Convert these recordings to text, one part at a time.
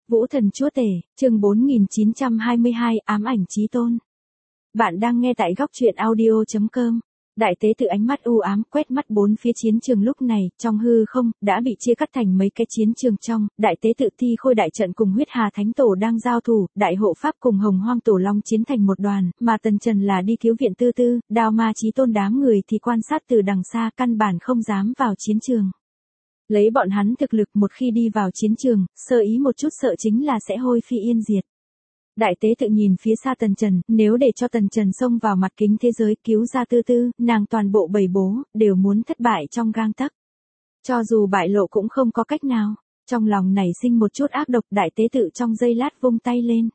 Vũ Thần Chúa Tể, chương 4922, ám ảnh chí tôn. Bạn đang nghe tại góc truyện audio.com. Đại tế tự ánh mắt u ám quét mắt bốn phía chiến trường lúc này, trong hư không, đã bị chia cắt thành mấy cái chiến trường trong, đại tế tự Thi Khôi đại trận cùng Huyết Hà Thánh Tổ đang giao thủ, đại hộ pháp cùng Hồng Hoang Tổ Long chiến thành một đoàn, mà Tần Trần là đi cứu viện Tư Tư, Đao Ma Chí Tôn đám người thì quan sát từ đằng xa căn bản không dám vào chiến trường. Lấy bọn hắn thực lực một khi đi vào chiến trường, sơ ý một chút sợ chính là sẽ hôi phi yên diệt. Đại tế tự nhìn phía xa Tần Trần, nếu để cho Tần Trần xông vào mặt kính thế giới cứu ra Tư Tư, nàng toàn bộ bầy bố, đều muốn thất bại trong gang tấc. Cho dù bại lộ cũng không có cách nào, trong lòng nảy sinh một chút ác độc, đại tế tự trong giây lát vung tay lên.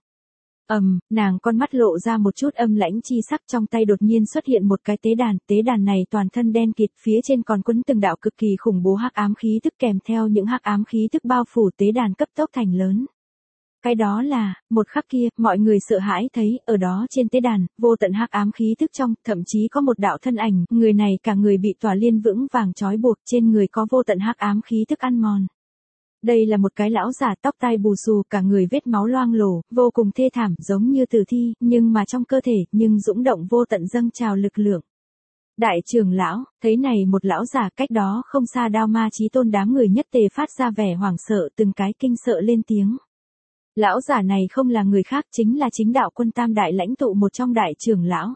Nàng con mắt lộ ra một chút âm lãnh chi sắc, trong tay đột nhiên xuất hiện một cái tế đàn này toàn thân đen kịt, phía trên còn quấn từng đạo cực kỳ khủng bố hắc ám khí tức, kèm theo những hắc ám khí tức bao phủ tế đàn cấp tốc thành lớn. Cái đó là, một khắc kia, mọi người sợ hãi thấy, ở đó trên tế đàn, vô tận hắc ám khí tức trong, thậm chí có một đạo thân ảnh, người này cả người bị tỏa liên vững vàng trói buộc, trên người có vô tận hắc ám khí tức ăn mòn. Đây là một cái lão giả tóc tai bù xù, cả người vết máu loang lổ, vô cùng thê thảm, giống như tử thi, nhưng mà trong cơ thể, nhưng dũng động vô tận dâng trào lực lượng. Đại trưởng lão, thấy này một lão giả, cách đó không xa Đao Ma Chí Tôn đám người nhất tề phát ra vẻ hoảng sợ, từng cái kinh sợ lên tiếng. Lão giả này không là người khác, chính là chính đạo quân tam đại lãnh tụ một trong đại trưởng lão.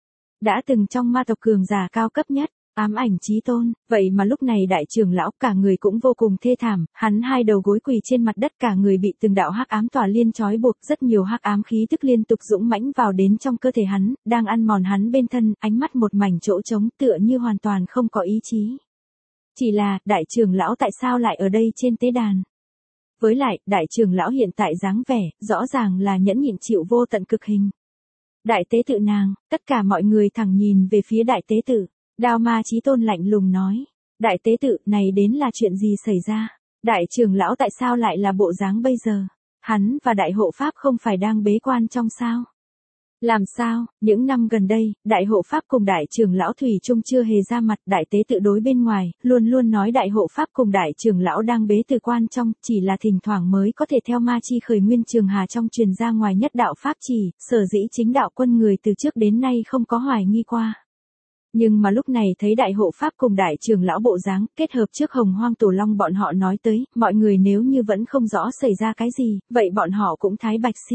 Đã từng trong ma tộc cường giả cao cấp nhất. Ám ảnh chí tôn, vậy mà lúc này đại trưởng lão cả người cũng vô cùng thê thảm, hắn hai đầu gối quỳ trên mặt đất, cả người bị từng đạo hắc ám tỏa liên trói buộc, rất nhiều hắc ám khí tức liên tục dũng mãnh vào đến trong cơ thể hắn, đang ăn mòn hắn bên thân, ánh mắt một mảnh chỗ trống, tựa như hoàn toàn không có ý chí. Chỉ là, đại trưởng lão tại sao lại ở đây trên tế đàn? Với lại, đại trưởng lão hiện tại dáng vẻ, rõ ràng là nhẫn nhịn chịu vô tận cực hình. Đại tế tự nàng, tất cả mọi người thẳng nhìn về phía đại tế tự. Đao Ma Chí Tôn lạnh lùng nói, đại tế tự, này đến là chuyện gì xảy ra? Đại trưởng lão tại sao lại là bộ dáng bây giờ? Hắn và đại hộ pháp không phải đang bế quan trong sao? Làm sao, những năm gần đây, đại hộ pháp cùng đại trưởng lão thủy chung chưa hề ra mặt, đại tế tự đối bên ngoài, luôn luôn nói đại hộ pháp cùng đại trưởng lão đang bế từ quan trong, chỉ là thỉnh thoảng mới có thể theo ma chi khởi nguyên trường hà trong truyền ra ngoài nhất đạo pháp chỉ, sở dĩ chính đạo quân người từ trước đến nay không có hoài nghi qua. Nhưng mà lúc này thấy đại hộ pháp cùng đại trưởng lão bộ dáng, kết hợp trước Hồng Hoang Tổ Long bọn họ nói tới, mọi người nếu như vẫn không rõ xảy ra cái gì, vậy bọn họ cũng thái bạch si.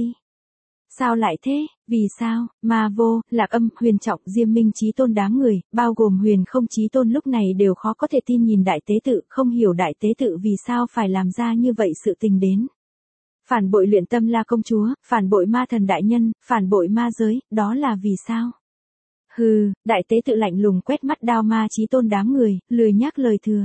Sao lại thế, vì sao, Ma Vô, Lạc Âm, Huyền Trọng, Diêm Minh Chí Tôn đám người, bao gồm Huyền Không Chí Tôn lúc này đều khó có thể tin nhìn đại tế tự, không hiểu đại tế tự vì sao phải làm ra như vậy sự tình đến. Phản bội Luyện Tâm La công chúa, phản bội ma thần đại nhân, phản bội ma giới, đó là vì sao? Hừ, đại tế tự lạnh lùng quét mắt Đao Ma Chí Tôn đám người, lười nhắc lời thừa.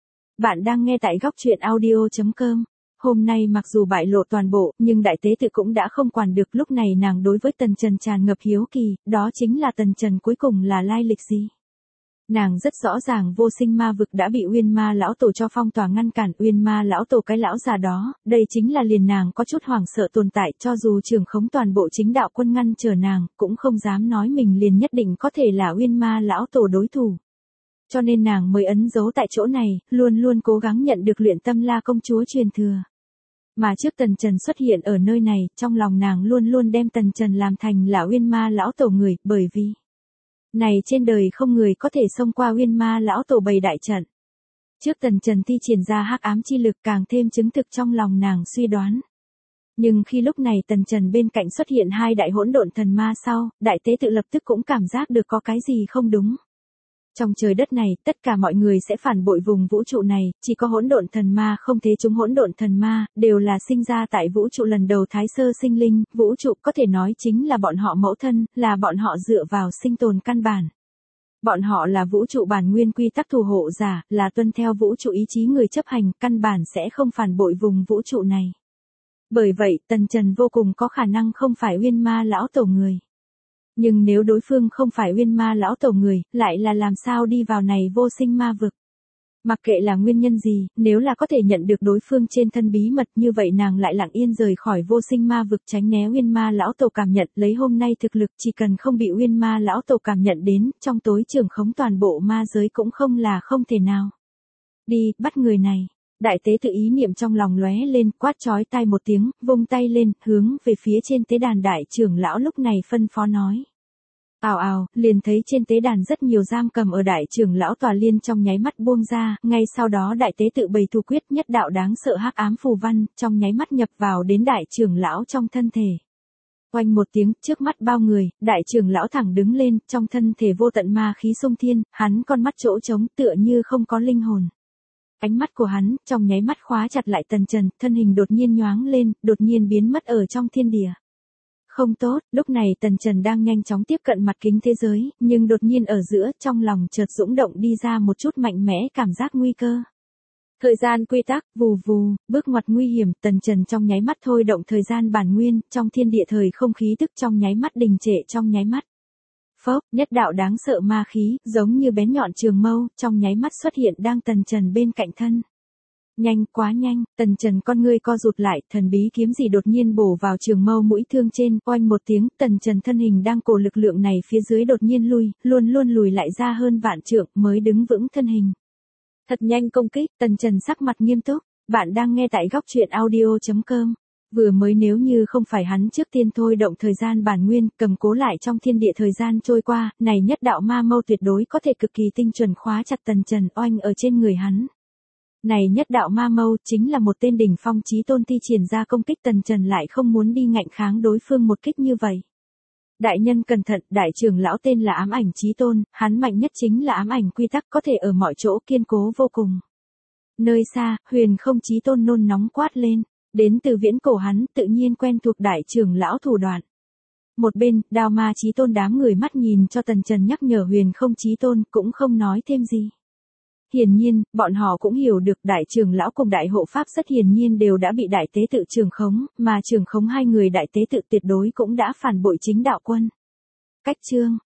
Bạn đang nghe tại góc truyện audio.com. Hôm nay mặc dù bại lộ toàn bộ, nhưng đại tế tự cũng đã không quản được, lúc này nàng đối với Tần Trần tràn ngập hiếu kỳ, đó chính là Tần Trần cuối cùng là lai lịch gì. Nàng rất rõ ràng vô sinh ma vực đã bị Uyên Ma lão tổ cho phong tỏa ngăn cản, Uyên Ma lão tổ cái lão già đó, đây chính là liền nàng có chút hoảng sợ tồn tại, cho dù trưởng khống toàn bộ chính đạo quân ngăn trở nàng, cũng không dám nói mình liền nhất định có thể là Uyên Ma lão tổ đối thủ. Cho nên nàng mới ấn dấu tại chỗ này, luôn luôn cố gắng nhận được Luyện Tâm La công chúa truyền thừa. Mà trước Tần Trần xuất hiện ở nơi này, trong lòng nàng luôn luôn đem Tần Trần làm thành là Uyên Ma lão tổ người, bởi vì này trên đời không người có thể xông qua Uyên Ma lão tổ bày đại trận. Trước Tần Trần thi triển ra hắc ám chi lực càng thêm chứng thực trong lòng nàng suy đoán. Nhưng khi lúc này Tần Trần bên cạnh xuất hiện hai đại hỗn độn thần ma sau, đại tế tự lập tức cũng cảm giác được có cái gì không đúng. Trong trời đất này, tất cả mọi người sẽ phản bội vùng vũ trụ này, chỉ có hỗn độn thần ma không thế, chúng hỗn độn thần ma, đều là sinh ra tại vũ trụ lần đầu thái sơ sinh linh, vũ trụ có thể nói chính là bọn họ mẫu thân, là bọn họ dựa vào sinh tồn căn bản. Bọn họ là vũ trụ bản nguyên quy tắc thủ hộ giả, là tuân theo vũ trụ ý chí người chấp hành, căn bản sẽ không phản bội vùng vũ trụ này. Bởi vậy, Tần Trần vô cùng có khả năng không phải Uyên Ma lão tổ người. Nhưng nếu đối phương không phải Uyên Ma lão tổ người, lại là làm sao đi vào này vô sinh ma vực? Mặc kệ là nguyên nhân gì, nếu là có thể nhận được đối phương trên thân bí mật như vậy nàng lại lặng yên rời khỏi vô sinh ma vực tránh né Uyên Ma lão tổ cảm nhận, lấy hôm nay thực lực chỉ cần không bị Uyên Ma lão tổ cảm nhận đến, trong tối trưởng khống toàn bộ ma giới cũng không là không thể nào. Đi, bắt người này. Đại tế tự ý niệm trong lòng lóe lên, quát chói tai một tiếng, vung tay lên, hướng về phía trên tế đàn đại trưởng lão lúc này phân phó nói. Ào ào, liền thấy trên tế đàn rất nhiều giam cầm ở đại trưởng lão tòa liên trong nháy mắt buông ra, ngay sau đó đại tế tự bày thủ quyết nhất đạo đáng sợ hắc ám phù văn, trong nháy mắt nhập vào đến đại trưởng lão trong thân thể. Oanh một tiếng, trước mắt bao người, đại trưởng lão thẳng đứng lên, trong thân thể vô tận ma khí xung thiên, hắn con mắt chỗ trống tựa như không có linh hồn. Ánh mắt của hắn, trong nháy mắt khóa chặt lại Tần Trần, thân hình đột nhiên nhoáng lên, đột nhiên biến mất ở trong thiên địa. Không tốt, lúc này Tần Trần đang nhanh chóng tiếp cận mặt kính thế giới, nhưng đột nhiên ở giữa, trong lòng chợt dũng động đi ra một chút mạnh mẽ cảm giác nguy cơ. Thời gian quy tắc, vù vù, bước ngoặt nguy hiểm, Tần Trần trong nháy mắt thôi động thời gian bản nguyên, trong thiên địa thời không khí tức trong nháy mắt đình trệ trong nháy mắt. Phốc, nhất đạo đáng sợ ma khí, giống như bén nhọn trường mâu, trong nháy mắt xuất hiện đang Tần Trần bên cạnh thân. Nhanh, quá nhanh, Tần Trần con ngươi co rụt lại, thần bí kiếm gì đột nhiên bổ vào trường mâu mũi thương trên, oanh một tiếng, Tần Trần thân hình đang cổ lực lượng này phía dưới đột nhiên luôn lùi lại ra hơn vạn trượng mới đứng vững thân hình. Thật nhanh công kích, Tần Trần sắc mặt nghiêm túc, bạn đang nghe tại góc truyện audio.com. Vừa mới nếu như không phải hắn trước tiên thôi động thời gian bản nguyên, cầm cố lại trong thiên địa thời gian trôi qua, này nhất đạo ma mâu tuyệt đối có thể cực kỳ tinh chuẩn khóa chặt Tần Trần oanh ở trên người hắn. Này nhất đạo ma mâu chính là một tên đỉnh phong chí tôn thi triển ra công kích Tần Trần lại không muốn đi ngạnh kháng đối phương một kích như vậy. Đại nhân cẩn thận, đại trưởng lão tên là Ám Ảnh Chí Tôn, hắn mạnh nhất chính là ám ảnh quy tắc có thể ở mọi chỗ kiên cố vô cùng. Nơi xa, Huyền Không Chí Tôn nôn nóng quát lên, đến từ viễn cổ hắn tự nhiên quen thuộc đại trưởng lão thủ đoạn. Một bên, Đao Ma Chí Tôn đám người mắt nhìn cho Tần Trần nhắc nhở Huyền Không Chí Tôn cũng không nói thêm gì. Hiển nhiên, bọn họ cũng hiểu được đại trưởng lão cùng đại hộ pháp rất hiển nhiên đều đã bị đại tế tự trưởng khống, mà trưởng khống hai người đại tế tự tuyệt đối cũng đã phản bội chính đạo quân. Cách chương